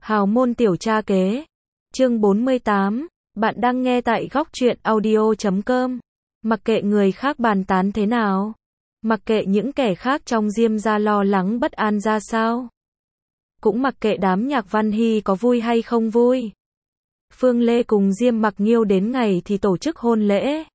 Hào môn tiểu cha kế. Chương 48. Bạn đang nghe tại góc truyện audio.com. Mặc kệ người khác bàn tán thế nào. Mặc kệ những kẻ khác trong Diêm gia lo lắng bất an ra sao. Cũng mặc kệ đám Nhạc Văn Hy có vui hay không vui. Phương Lê cùng Diêm Mặc Nghiêu đến ngày thì tổ chức hôn lễ.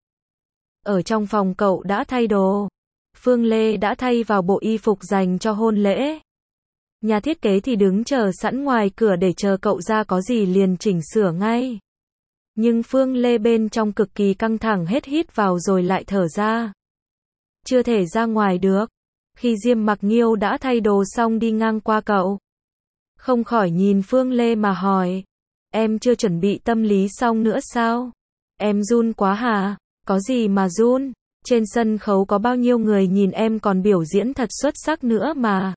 Ở trong phòng cậu đã thay đồ. Phương Lê đã thay vào bộ y phục dành cho hôn lễ. Nhà thiết kế thì đứng chờ sẵn ngoài cửa để chờ cậu ra có gì liền chỉnh sửa ngay. Nhưng Phương Lê bên trong cực kỳ căng thẳng, hết hít vào rồi lại thở ra. Chưa thể ra ngoài được. Khi Diêm Mặc Nghiêu đã thay đồ xong đi ngang qua cậu, không khỏi nhìn Phương Lê mà hỏi. Em chưa chuẩn bị tâm lý xong nữa sao? Em run quá hả? Có gì mà run? Trên sân khấu có bao nhiêu người nhìn em còn biểu diễn thật xuất sắc nữa mà.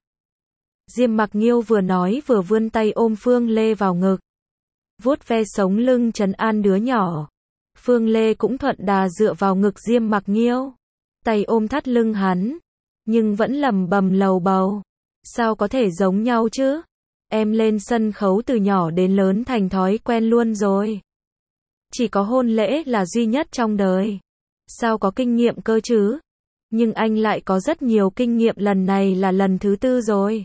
Diêm Mặc Nghiêu vừa nói vừa vươn tay ôm Phương Lê vào ngực, vuốt ve sống lưng trấn an đứa nhỏ. Phương Lê cũng thuận đà dựa vào ngực Diêm Mặc Nghiêu, tay ôm thắt lưng hắn, nhưng vẫn lẩm bẩm lầu bầu. Sao có thể giống nhau chứ? Em lên sân khấu từ nhỏ đến lớn thành thói quen luôn rồi. Chỉ có hôn lễ là duy nhất trong đời. Sao có kinh nghiệm cơ chứ? Nhưng anh lại có rất nhiều kinh nghiệm, lần này là lần thứ 4 rồi.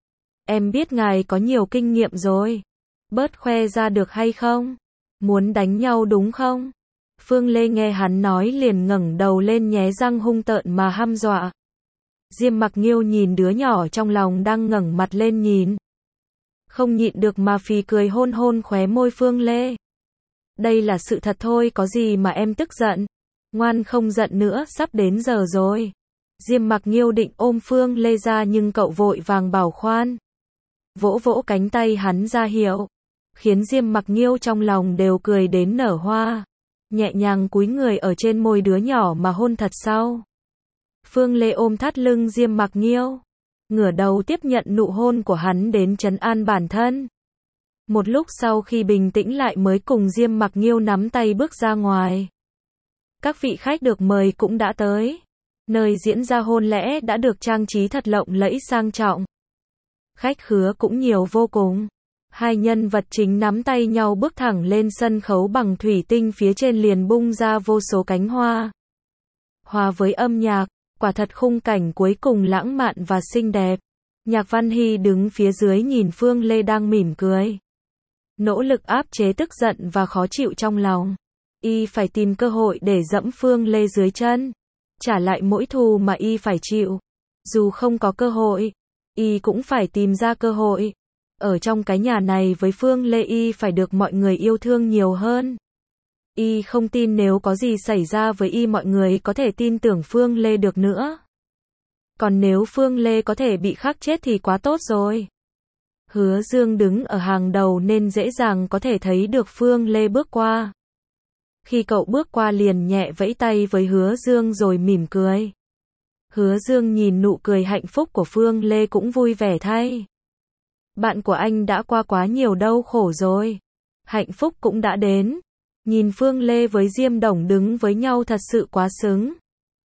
Em biết ngài có nhiều kinh nghiệm rồi. Bớt khoe ra được hay không? Muốn đánh nhau đúng không? Phương Lê nghe hắn nói liền ngẩng đầu lên nhé răng hung tợn mà hăm dọa. Diêm Mặc Nghiêu nhìn đứa nhỏ trong lòng đang ngẩng mặt lên nhìn, không nhịn được mà phì cười, hôn hôn khóe môi Phương Lê. Đây là sự thật thôi, có gì mà em tức giận. Ngoan không giận nữa, sắp đến giờ rồi. Diêm Mặc Nghiêu định ôm Phương Lê ra nhưng cậu vội vàng bảo khoan. Vỗ vỗ cánh tay hắn ra hiệu, khiến Diêm Mặc Nghiêu trong lòng đều cười đến nở hoa. Nhẹ nhàng cúi người ở trên môi đứa nhỏ mà hôn thật sâu. Phương Lê ôm thắt lưng Diêm Mặc Nghiêu, ngửa đầu tiếp nhận nụ hôn của hắn đến trấn an bản thân. Một lúc sau khi bình tĩnh lại mới cùng Diêm Mặc Nghiêu nắm tay bước ra ngoài. Các vị khách được mời cũng đã tới. Nơi diễn ra hôn lễ đã được trang trí thật lộng lẫy sang trọng. Khách khứa cũng nhiều vô cùng. Hai nhân vật chính nắm tay nhau bước thẳng lên sân khấu bằng thủy tinh, phía trên liền bung ra vô số cánh hoa. Hòa với âm nhạc, quả thật khung cảnh cuối cùng lãng mạn và xinh đẹp. Nhạc Văn Hy đứng phía dưới nhìn Phương Lê đang mỉm cười, nỗ lực áp chế tức giận và khó chịu trong lòng. Y phải tìm cơ hội để dẫm Phương Lê dưới chân, trả lại mỗi thù mà Y phải chịu. Dù không có cơ hội, Y cũng phải tìm ra cơ hội. Ở trong cái nhà này với Phương Lê, Y phải được mọi người yêu thương nhiều hơn. Y không tin nếu có gì xảy ra với Y mọi người có thể tin tưởng Phương Lê được nữa. Còn nếu Phương Lê có thể bị khắc chết thì quá tốt rồi. Hứa Dương đứng ở hàng đầu nên dễ dàng có thể thấy được Phương Lê bước qua. Khi cậu bước qua liền nhẹ vẫy tay với Hứa Dương rồi mỉm cười. Hứa Dương nhìn nụ cười hạnh phúc của Phương Lê cũng vui vẻ thay. Bạn của anh đã qua quá nhiều đau khổ rồi. Hạnh phúc cũng đã đến. Nhìn Phương Lê với Diêm Đồng đứng với nhau thật sự quá xứng.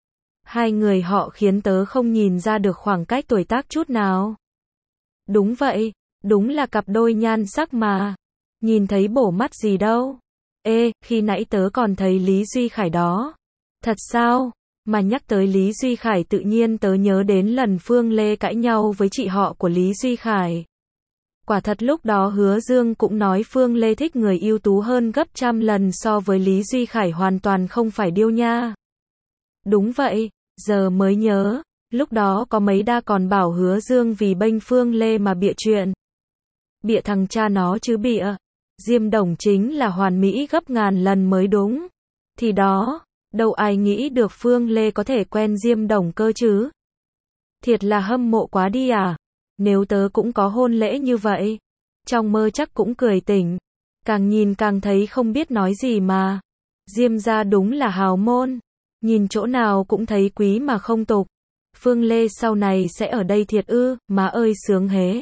Hai người họ khiến tớ không nhìn ra được khoảng cách tuổi tác chút nào. Đúng vậy, đúng là cặp đôi nhan sắc mà. Nhìn thấy bổ mắt gì đâu. Ê, khi nãy tớ còn thấy Lý Duy Khải đó. Thật sao? Mà nhắc tới Lý Duy Khải tự nhiên tớ nhớ đến lần Phương Lê cãi nhau với chị họ của Lý Duy Khải. Quả thật lúc đó Hứa Dương cũng nói Phương Lê thích người ưu tú hơn gấp trăm lần so với Lý Duy Khải, hoàn toàn không phải điêu nha. Đúng vậy, giờ mới nhớ, lúc đó có mấy đa còn bảo Hứa Dương vì bênh Phương Lê mà bịa chuyện. Bịa thằng cha nó chứ bịa. Diêm Đồng chính là hoàn mỹ gấp ngàn lần mới đúng. Thì đó, đâu ai nghĩ được Phương Lê có thể quen Diêm Đồng cơ chứ. Thiệt là hâm mộ quá đi à. Nếu tớ cũng có hôn lễ như vậy, trong mơ chắc cũng cười tỉnh. Càng nhìn càng thấy không biết nói gì mà. Diêm gia đúng là hào môn. Nhìn chỗ nào cũng thấy quý mà không tục. Phương Lê sau này sẽ ở đây thiệt ư, má ơi sướng hế.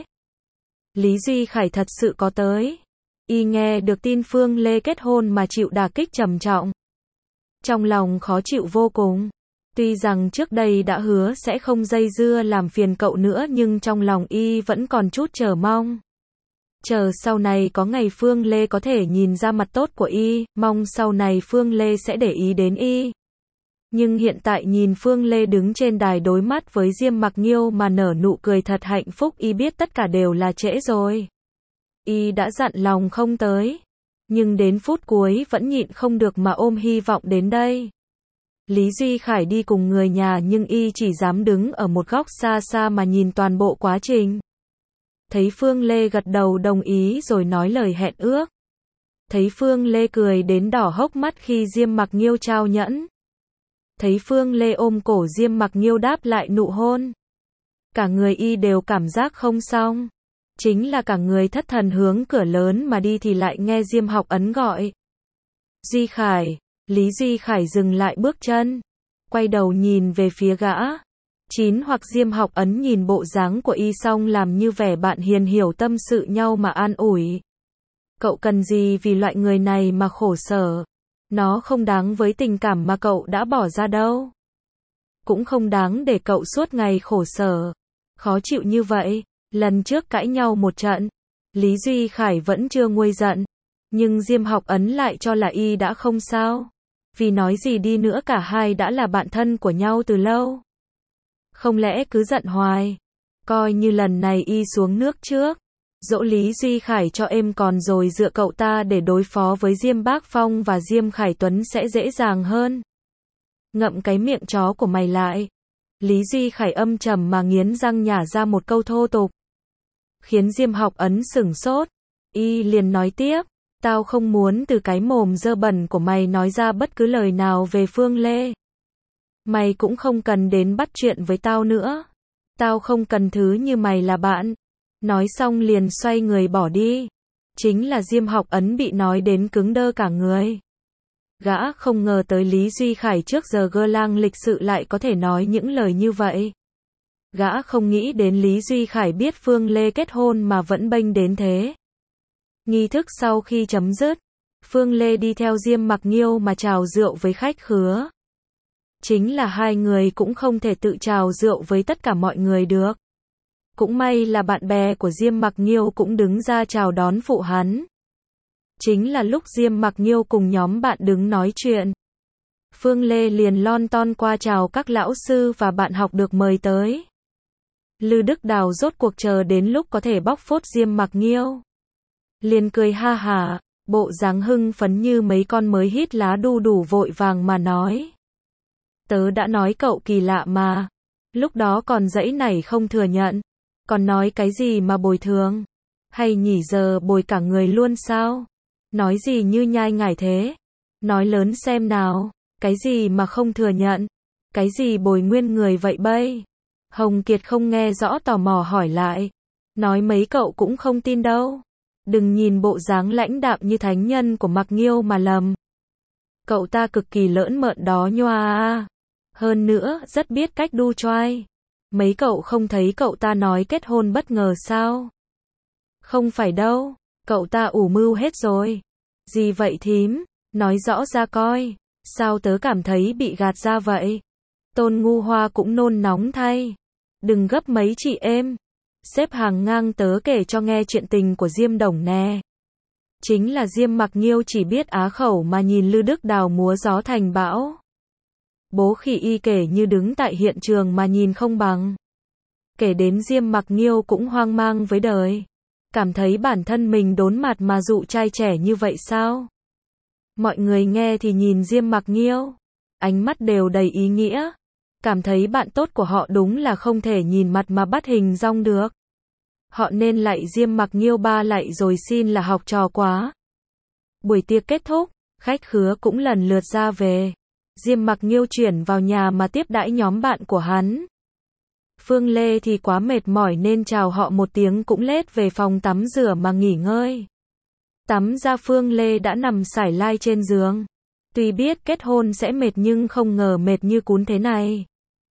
Lý Duy Khải thật sự có tới. Y nghe được tin Phương Lê kết hôn mà chịu đả kích trầm trọng. Trong lòng khó chịu vô cùng. Tuy rằng trước đây đã hứa sẽ không dây dưa làm phiền cậu nữa nhưng trong lòng Y vẫn còn chút chờ mong. Chờ sau này có ngày Phương Lê có thể nhìn ra mặt tốt của y, mong sau này Phương Lê sẽ để ý đến y. Nhưng hiện tại nhìn Phương Lê đứng trên đài đối mắt với Diêm Mặc Nghiêu mà nở nụ cười thật hạnh phúc, y biết tất cả đều là trễ rồi. Y đã dặn lòng không tới, nhưng đến phút cuối vẫn nhịn không được mà ôm hy vọng đến đây. Lý Duy Khải đi cùng người nhà nhưng y chỉ dám đứng ở một góc xa xa mà nhìn toàn bộ quá trình. Thấy Phương Lê gật đầu đồng ý rồi nói lời hẹn ước. Thấy Phương Lê cười đến đỏ hốc mắt khi Diêm Mặc Nghiêu trao nhẫn. Thấy Phương Lê ôm cổ Diêm Mặc Nghiêu đáp lại nụ hôn. Cả người y đều cảm giác không xong. Chính là cả người thất thần hướng cửa lớn mà đi thì lại nghe Diêm Học Ấn gọi. Duy Khải. Lý Duy Khải dừng lại bước chân. Quay đầu nhìn về phía gã. Hoặc Diêm Học Ấn nhìn bộ dáng của y xong làm như vẻ bạn hiền hiểu tâm sự nhau mà an ủi. Cậu cần gì vì loại người này mà khổ sở. Nó không đáng với tình cảm mà cậu đã bỏ ra đâu. Cũng không đáng để cậu suốt ngày khổ sở. Khó chịu như vậy. Lần trước cãi nhau một trận. Lý Duy Khải vẫn chưa nguôi giận. Nhưng Diêm Học Ấn lại cho là y đã không sao. Vì nói gì đi nữa cả hai đã là bạn thân của nhau từ lâu. Không lẽ cứ giận hoài. Coi như lần này y xuống nước trước. Dỗ Lý Duy Khải cho êm còn rồi dựa cậu ta để đối phó với Diêm Bác Phong và Diêm Khải Tuấn sẽ dễ dàng hơn. Ngậm cái miệng chó của mày lại. Lý Duy Khải âm trầm mà nghiến răng nhả ra một câu thô tục. Khiến Diêm Học Ấn sửng sốt. Y liền nói tiếp. Tao không muốn từ cái mồm dơ bẩn của mày nói ra bất cứ lời nào về Phương Lê. Mày cũng không cần đến bắt chuyện với tao nữa. Tao không cần thứ như mày là bạn. Nói xong liền xoay người bỏ đi. Chính là Diêm Học Ấn bị nói đến cứng đơ cả người. Gã không ngờ tới Lý Duy Khải trước giờ gơ lang lịch sự lại có thể nói những lời như vậy. Gã không nghĩ đến Lý Duy Khải biết Phương Lê kết hôn mà vẫn bênh đến thế. Nghi thức sau khi chấm dứt, Phương Lê đi theo Diêm Mặc Nghiêu mà chào rượu với khách khứa. Chính là hai người cũng không thể tự chào rượu với tất cả mọi người được. Cũng may là bạn bè của Diêm Mặc Nghiêu cũng đứng ra chào đón phụ hắn. Chính là lúc Diêm Mặc Nghiêu cùng nhóm bạn đứng nói chuyện. Phương Lê liền lon ton qua chào các lão sư và bạn học được mời tới. Lư Đức Đào rốt cuộc chờ đến lúc có thể bóc phốt Diêm Mặc Nghiêu. Liền cười ha hả, bộ dáng hưng phấn như mấy con mới hít lá đu đủ vội vàng mà nói. Tớ đã nói cậu kỳ lạ mà. Lúc đó còn giãy nảy không thừa nhận. Còn nói cái gì mà bồi thường. Hay nhỉ giờ bồi cả người luôn sao? Nói gì như nhai ngải thế? Nói lớn xem nào. Cái gì mà không thừa nhận? Cái gì bồi nguyên người vậy bây? Hồng Kiệt không nghe rõ tò mò hỏi lại. Nói mấy cậu cũng không tin đâu. Đừng nhìn bộ dáng lãnh đạm như thánh nhân của Mặc Nghiêu mà lầm. Cậu ta cực kỳ lỡn mợn đó nhoa. Hơn nữa, rất biết cách đu choai. Mấy cậu không thấy cậu ta nói kết hôn bất ngờ sao? Không phải đâu, cậu ta ủ mưu hết rồi. Gì vậy thím? Nói rõ ra coi. Sao tớ cảm thấy bị gạt ra vậy? Tôn Ngu Hoa cũng nôn nóng thay. Đừng gấp mấy chị em. Xếp hàng ngang tớ kể cho nghe chuyện tình của Diêm Đồng nè. Chính là Diêm Mặc Nghiêu chỉ biết á khẩu mà nhìn Lư Đức Đào múa gió thành bão. Bố Khỉ y kể như đứng tại hiện trường mà nhìn không bằng. Kể đến Diêm Mặc Nghiêu cũng hoang mang với đời. Cảm thấy bản thân mình đốn mặt mà dụ trai trẻ như vậy sao? Mọi người nghe thì nhìn Diêm Mặc Nghiêu. Ánh mắt đều đầy ý nghĩa. Cảm thấy bạn tốt của họ đúng là không thể nhìn mặt mà bắt hình dong được. Họ nên lạy Diêm Mặc Nghiêu ba lạy rồi xin là học trò quá. Buổi tiệc kết thúc, khách khứa cũng lần lượt ra về. Diêm Mặc Nghiêu chuyển vào nhà mà tiếp đãi nhóm bạn của hắn. Phương Lê thì quá mệt mỏi nên chào họ một tiếng cũng lết về phòng tắm rửa mà nghỉ ngơi. Tắm ra Phương Lê đã nằm sải lai trên giường. Tuy biết kết hôn sẽ mệt nhưng không ngờ mệt như cún thế này.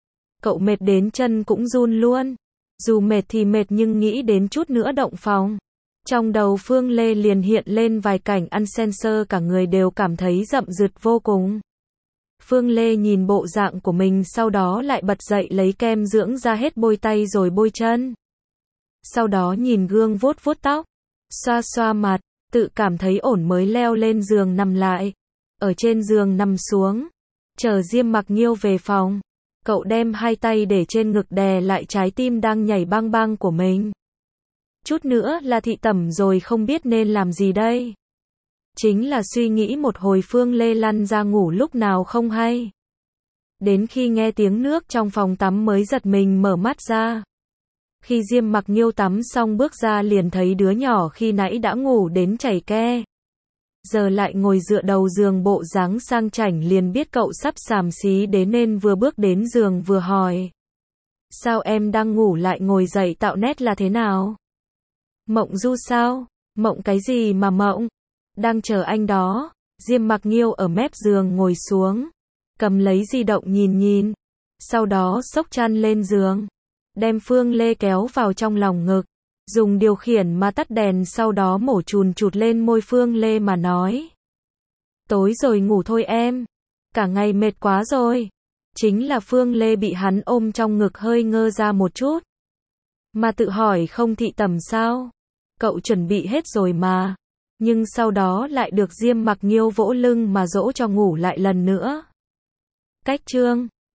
Cậu mệt đến chân cũng run luôn. Dù mệt thì mệt nhưng nghĩ đến chút nữa động phòng. Trong đầu Phương Lê liền hiện lên vài cảnh ăn sensor cả người đều cảm thấy rậm rượt vô cùng. Phương Lê nhìn bộ dạng của mình sau đó lại bật dậy lấy kem dưỡng da hết bôi tay rồi bôi chân. Sau đó nhìn gương vuốt vuốt tóc. xoa xoa mặt, tự cảm thấy ổn mới leo lên giường nằm lại. Ở trên giường nằm xuống, chờ Diêm Mặc Nghiêu về phòng. Cậu đem hai tay để trên ngực đè lại trái tim đang nhảy bang bang của mình. Chút nữa là thị tẩm rồi, không biết nên làm gì đây. Chính là suy nghĩ một hồi, Phương Lê lăn ra ngủ lúc nào không hay. Đến khi nghe tiếng nước trong phòng tắm mới giật mình mở mắt ra. Khi Diêm Mặc Nghiêu tắm xong bước ra liền thấy đứa nhỏ khi nãy đã ngủ đến chảy ke. Giờ lại ngồi dựa đầu giường bộ dáng sang chảnh, liền biết cậu sắp xàm xí đến nên vừa bước đến giường vừa hỏi. Sao em đang ngủ lại ngồi dậy tạo nét là thế nào? Mộng du sao? Mộng cái gì mà mộng? Đang chờ anh đó. Diêm Mặc Nghiêu ở mép giường ngồi xuống, cầm lấy di động nhìn nhìn, sau đó xốc chăn lên giường, đem Phương Lê kéo vào trong lòng ngực, dùng điều khiển mà tắt đèn, sau đó mổ chùn chụt lên môi Phương Lê mà nói. Tối rồi ngủ thôi em, cả ngày mệt quá rồi. Chính là Phương Lê bị hắn ôm trong ngực hơi ngơ ra một chút. Mà tự hỏi không thị tẩm sao? Cậu chuẩn bị hết rồi mà. Nhưng sau đó lại được Diêm Mặc Nghiêu vỗ lưng mà dỗ cho ngủ lại lần nữa. Cách chương